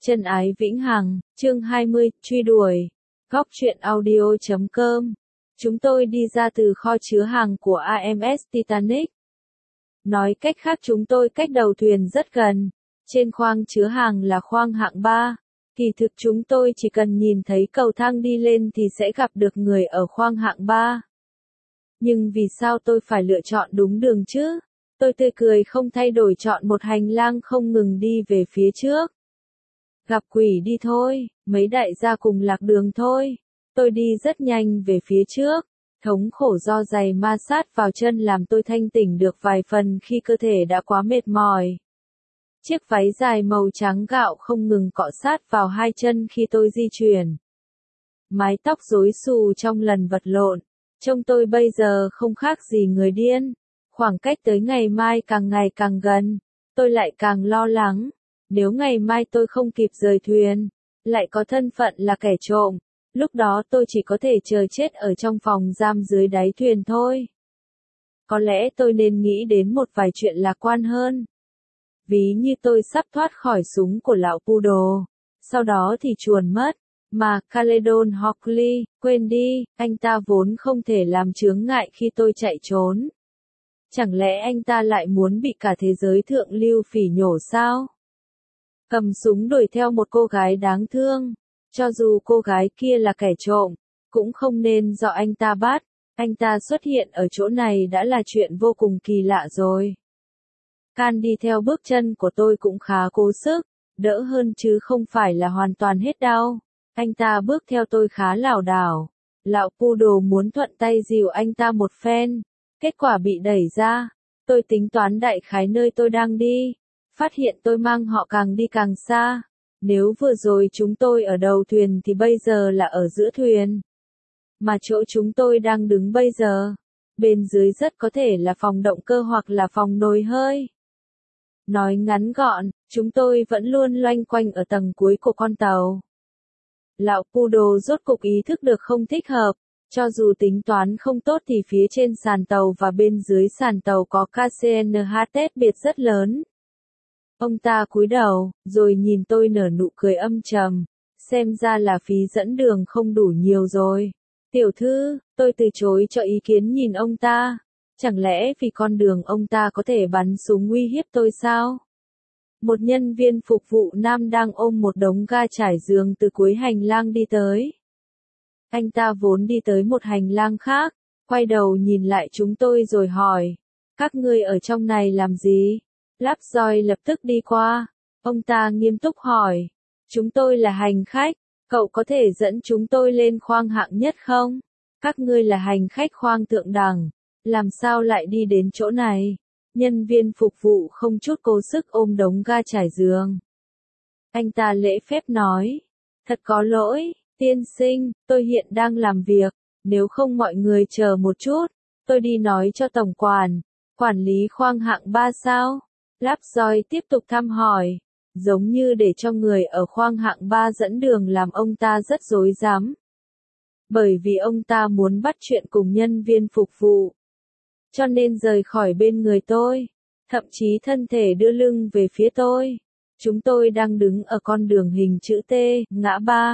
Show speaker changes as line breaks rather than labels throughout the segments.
Chân ái vĩnh hằng, chương 20, truy đuổi. Góc truyện audio.com. Chúng tôi đi ra từ kho chứa hàng của AMS Titanic. Nói cách khác chúng tôi cách đầu thuyền rất gần. Trên khoang chứa hàng là khoang hạng 3. Kỳ thực chúng tôi chỉ cần nhìn thấy cầu thang đi lên thì sẽ gặp được người ở khoang hạng 3. Nhưng vì sao tôi phải lựa chọn đúng đường chứ? Tôi tươi cười không thay đổi chọn một hành lang không ngừng đi về phía trước. Gặp quỷ đi thôi, mấy đại gia cùng lạc đường thôi. Tôi đi rất nhanh về phía trước. Thống khổ do giày ma sát vào chân làm tôi thanh tỉnh được vài phần khi cơ thể đã quá mệt mỏi. Chiếc váy dài màu trắng gạo không ngừng cọ sát vào hai chân khi tôi di chuyển. Mái tóc rối xù trong lần vật lộn. Trông tôi bây giờ không khác gì người điên. Khoảng cách tới ngày mai ngày càng gần. Tôi lại càng lo lắng. Nếu ngày mai tôi không kịp rời thuyền, lại có thân phận là kẻ trộm, lúc đó tôi chỉ có thể chờ chết ở trong phòng giam dưới đáy thuyền thôi. Có lẽ tôi nên nghĩ đến một vài chuyện lạc quan hơn. Ví như tôi sắp thoát khỏi súng của lão Poodle, sau đó thì chuồn mất, mà Caledon Hockley, quên đi, anh ta vốn không thể làm chướng ngại khi tôi chạy trốn. Chẳng lẽ anh ta lại muốn bị cả thế giới thượng lưu phỉ nhổ sao? Cầm súng đuổi theo một cô gái đáng thương, cho dù cô gái kia là kẻ trộm, cũng không nên do anh ta bắt, anh ta xuất hiện ở chỗ này đã là chuyện vô cùng kỳ lạ rồi. Can đi theo bước chân của tôi cũng khá cố sức, đỡ hơn chứ không phải là hoàn toàn hết đau. Anh ta bước theo tôi khá lảo đảo. Lão Poodle muốn thuận tay dìu anh ta một phen, kết quả bị đẩy ra. Tôi tính toán đại khái nơi tôi đang đi. Phát hiện tôi mang họ càng đi càng xa. Nếu vừa rồi chúng tôi ở đầu thuyền thì bây giờ là ở giữa thuyền. Mà chỗ chúng tôi đang đứng bây giờ, bên dưới rất có thể là phòng động cơ hoặc là phòng nồi hơi. Nói ngắn gọn, chúng tôi vẫn luôn loanh quanh ở tầng cuối của con tàu. Lão Poodle rốt cục ý thức được không thích hợp. Cho dù tính toán không tốt thì phía trên sàn tàu và bên dưới sàn tàu có KCNH biệt rất lớn. Ông ta cúi đầu, rồi nhìn tôi nở nụ cười âm trầm, xem ra là phí dẫn đường không đủ nhiều rồi. Tiểu thư, tôi từ chối cho ý kiến nhìn ông ta. Chẳng lẽ vì con đường ông ta có thể bắn súng uy hiếp tôi sao? Một nhân viên phục vụ nam đang ôm một đống ga trải giường từ cuối hành lang đi tới. Anh ta vốn đi tới một hành lang khác, quay đầu nhìn lại chúng tôi rồi hỏi, các ngươi ở trong này làm gì? Lovejoy lập tức đi qua. Ông ta nghiêm túc hỏi. Chúng tôi là hành khách. Cậu có thể dẫn chúng tôi lên khoang hạng nhất không? Các ngươi là hành khách khoang thượng đẳng. Làm sao lại đi đến chỗ này? Nhân viên phục vụ không chút cố sức ôm đống ga trải giường. Anh ta lễ phép nói. Thật có lỗi, tiên sinh, tôi hiện đang làm việc. Nếu không mọi người chờ một chút. Tôi đi nói cho tổng quản lý khoang hạng 3 sao? Lovejoy tiếp tục thăm hỏi, giống như để cho người ở khoang hạng 3 dẫn đường làm ông ta rất rối rắm. Bởi vì ông ta muốn bắt chuyện cùng nhân viên phục vụ. Cho nên rời khỏi bên người tôi, thậm chí thân thể đưa lưng về phía tôi. Chúng tôi đang đứng ở con đường hình chữ T, ngã ba.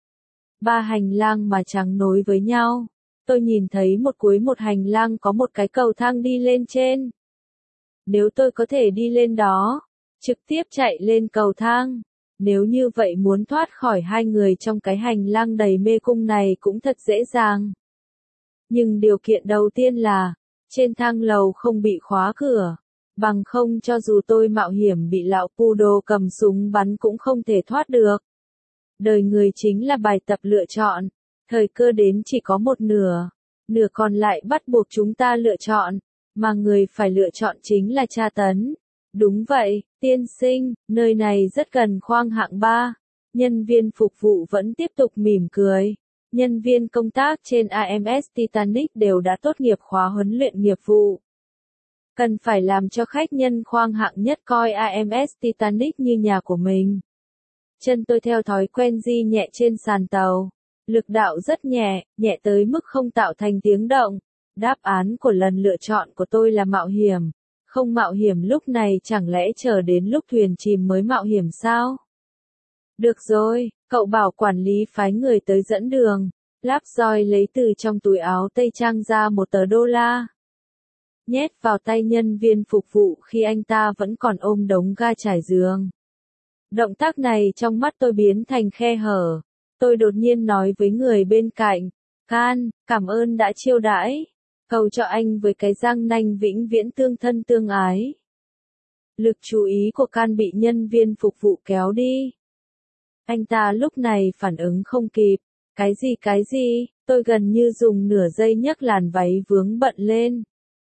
Ba hành lang mà trắng nối với nhau. Tôi nhìn thấy một cuối một hành lang có một cái cầu thang đi lên trên. Nếu tôi có thể đi lên đó, trực tiếp chạy lên cầu thang, nếu như vậy muốn thoát khỏi hai người trong cái hành lang đầy mê cung này cũng thật dễ dàng. Nhưng điều kiện đầu tiên là, trên thang lầu không bị khóa cửa, bằng không cho dù tôi mạo hiểm bị lão Poodle cầm súng bắn cũng không thể thoát được. Đời người chính là bài tập lựa chọn, thời cơ đến chỉ có một nửa, nửa còn lại bắt buộc chúng ta lựa chọn. Mà người phải lựa chọn chính là tra tấn. Đúng vậy, tiên sinh, nơi này rất gần khoang hạng 3. Nhân viên phục vụ vẫn tiếp tục mỉm cười. Nhân viên công tác trên AMS Titanic đều đã tốt nghiệp khóa huấn luyện nghiệp vụ. Cần phải làm cho khách nhân khoang hạng nhất coi AMS Titanic như nhà của mình. Chân tôi theo thói quen di nhẹ trên sàn tàu. Lực đạo rất nhẹ, nhẹ tới mức không tạo thành tiếng động. Đáp án của lần lựa chọn của tôi là mạo hiểm. Không mạo hiểm lúc này chẳng lẽ chờ đến lúc thuyền chìm mới mạo hiểm sao? Được rồi, cậu bảo quản lý phái người tới dẫn đường. Lovejoy lấy từ trong túi áo tây trang ra một tờ đô la. Nhét vào tay nhân viên phục vụ khi anh ta vẫn còn ôm đống ga trải giường. Động tác này trong mắt tôi biến thành khe hở. Tôi đột nhiên nói với người bên cạnh, Can, cảm ơn đã chiêu đãi. Cầu cho anh với cái răng nanh vĩnh viễn tương thân tương ái. Lực chú ý của Can bị nhân viên phục vụ kéo đi. Anh ta lúc này phản ứng không kịp. Cái gì, tôi gần như dùng nửa giây nhấc làn váy vướng bận lên.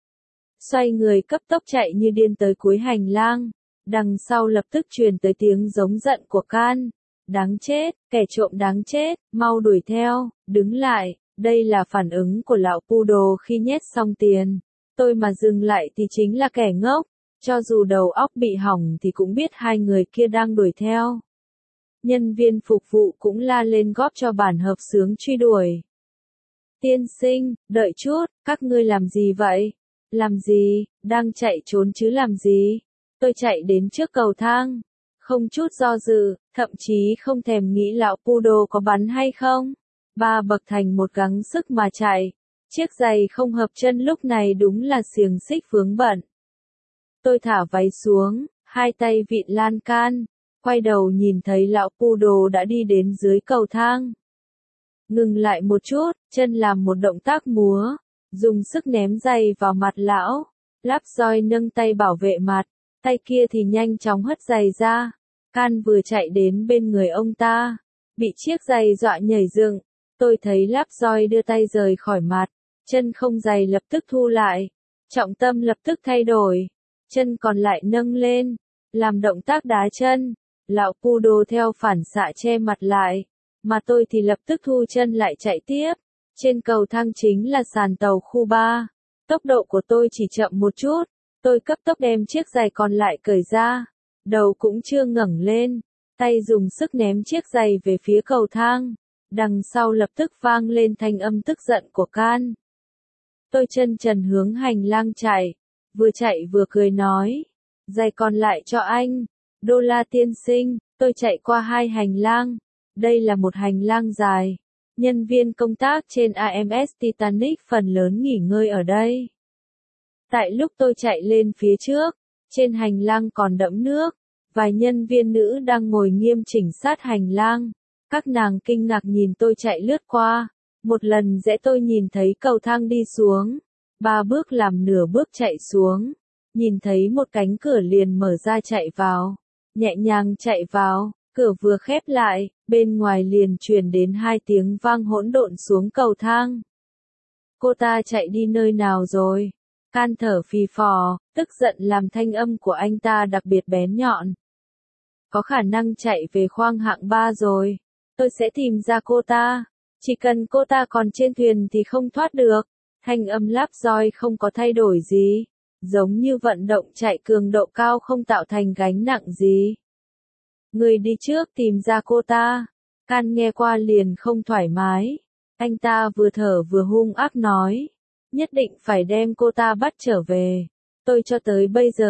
Xoay người cấp tốc chạy như điên tới cuối hành lang. Đằng sau lập tức truyền tới tiếng giống giận của Can. Đáng chết, kẻ trộm đáng chết, mau đuổi theo, đứng lại. Đây là phản ứng của lão poodle khi nhét xong tiền. Tôi mà dừng lại thì chính là kẻ ngốc. Cho dù đầu óc bị hỏng thì cũng biết hai người kia đang đuổi theo. Nhân viên phục vụ cũng la lên góp cho bản hợp xướng truy đuổi. Tiên sinh, đợi chút, các ngươi làm gì vậy? Làm gì, đang chạy trốn chứ làm gì? Tôi chạy đến trước cầu thang. Không chút do dự, thậm chí không thèm nghĩ lão poodle có bắn hay không. 3 bậc thành một gắng sức mà chạy. Chiếc giày không hợp chân lúc này đúng là xiềng xích vướng bận. Tôi thả váy xuống, hai tay vịn lan can. Quay đầu nhìn thấy lão poodle đã đi đến dưới cầu thang. Ngừng lại một chút, chân làm một động tác múa, dùng sức ném giày vào mặt lão. Lovejoy nâng tay bảo vệ mặt, tay kia thì nhanh chóng hất giày ra. Can vừa chạy đến bên người ông ta, bị chiếc giày dọa nhảy dựng. Tôi thấy Lovejoy đưa tay rời khỏi mặt, chân không giày lập tức thu lại, trọng tâm lập tức thay đổi, chân còn lại nâng lên, làm động tác đá chân. Lão poodle theo phản xạ che mặt lại, mà tôi thì lập tức thu chân lại chạy tiếp. Trên cầu thang chính là sàn tàu khu 3. Tốc độ của tôi chỉ chậm một chút, tôi cấp tốc đem chiếc giày còn lại cởi ra. Đầu cũng chưa ngẩng lên, tay dùng sức ném chiếc giày về phía cầu thang. Đằng sau lập tức vang lên thanh âm tức giận của Can. Tôi chân trần hướng hành lang chạy vừa cười nói. Giày còn lại cho anh. Đô la tiên sinh, tôi chạy qua 2 hành lang. Đây là một hành lang dài. Nhân viên công tác trên AMS Titanic phần lớn nghỉ ngơi ở đây. Tại lúc tôi chạy lên phía trước, trên hành lang còn đẫm nước. Vài nhân viên nữ đang ngồi nghiêm chỉnh sát hành lang. Các nàng kinh ngạc nhìn tôi chạy lướt qua. Một lần rẽ tôi nhìn thấy cầu thang đi xuống. 3 bước làm nửa bước chạy xuống. Nhìn thấy một cánh cửa liền mở ra chạy vào. Nhẹ nhàng chạy vào, cửa vừa khép lại, bên ngoài liền truyền đến 2 tiếng vang hỗn độn xuống cầu thang. Cô ta chạy đi nơi nào rồi? Can thở phì phò, tức giận làm thanh âm của anh ta đặc biệt bén nhọn. Có khả năng chạy về khoang hạng 3 rồi. Tôi sẽ tìm ra cô ta. Chỉ cần cô ta còn trên thuyền thì không thoát được. Thanh âm Lovejoy không có thay đổi gì. Giống như vận động chạy cường độ cao không tạo thành gánh nặng gì. Người đi trước tìm ra cô ta. Can nghe qua liền không thoải mái. Anh ta vừa thở vừa hung ác nói. Nhất định phải đem cô ta bắt trở về. Tôi cho tới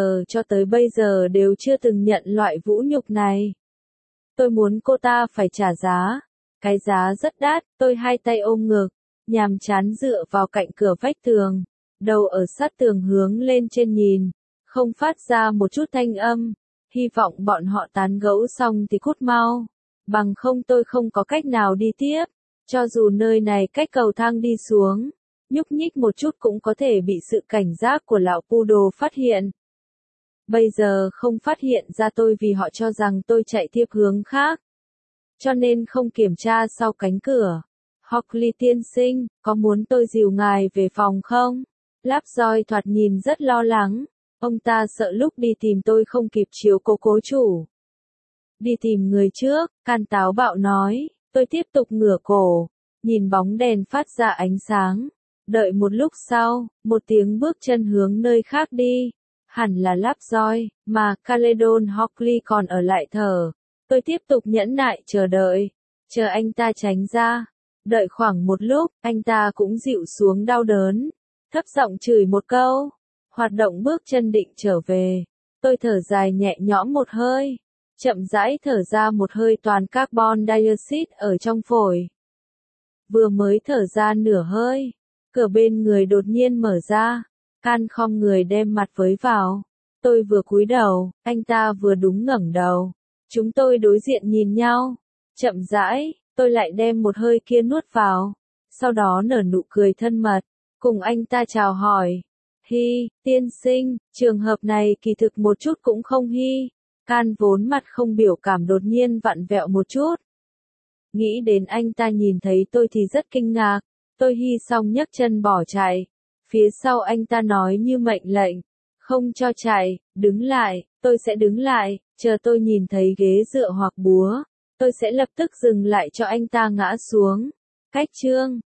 bây giờ đều chưa từng nhận loại vũ nhục này. Tôi muốn cô ta phải trả giá. Cái giá rất đắt. Tôi hai tay ôm ngực, nhàm chán dựa vào cạnh cửa vách tường. Đầu ở sát tường hướng lên trên nhìn, không phát ra một chút thanh âm. Hy vọng bọn họ tán gẫu xong thì cút mau. Bằng không tôi không có cách nào đi tiếp. Cho dù nơi này cách cầu thang đi xuống, nhúc nhích một chút cũng có thể bị sự cảnh giác của lão poodle phát hiện. Bây giờ không phát hiện ra tôi vì họ cho rằng tôi chạy tiếp hướng khác. Cho nên không kiểm tra sau cánh cửa. Hockley tiên sinh, có muốn tôi dìu ngài về phòng không? Lovejoy thoạt nhìn rất lo lắng. Ông ta sợ lúc đi tìm tôi không kịp chiếu cố chủ. Đi tìm người trước, Can táo bạo nói. Tôi tiếp tục ngửa cổ, nhìn bóng đèn phát ra ánh sáng. Đợi một lúc sau, một tiếng bước chân hướng nơi khác đi. Hẳn là Lovejoy, mà Caledon Hockley còn ở lại thở. Tôi tiếp tục nhẫn nại chờ đợi. Chờ anh ta tránh ra. Đợi khoảng một lúc, anh ta cũng dịu xuống đau đớn. Thấp giọng chửi một câu. Hoạt động bước chân định trở về. Tôi thở dài nhẹ nhõm một hơi. chậm rãi thở ra một hơi toàn carbon dioxide ở trong phổi. Vừa mới thở ra nửa hơi, cửa bên người đột nhiên mở ra, Can khom người đem mặt với vào. Tôi vừa cúi đầu, anh ta vừa đúng ngẩng đầu. Chúng tôi đối diện nhìn nhau. Chậm rãi, tôi lại đem một hơi kia nuốt vào. Sau đó nở nụ cười thân mật, cùng anh ta chào hỏi. Hi, tiên sinh, trường hợp này kỳ thực một chút cũng không hi. Can vốn mặt không biểu cảm đột nhiên vặn vẹo một chút. Nghĩ đến anh ta nhìn thấy tôi thì rất kinh ngạc. Tôi hi xong nhấc chân bỏ chạy. Phía sau anh ta nói như mệnh lệnh. Không cho chạy, đứng lại, tôi sẽ đứng lại, chờ tôi nhìn thấy ghế dựa hoặc búa. Tôi sẽ lập tức dừng lại cho anh ta ngã xuống. Cách chương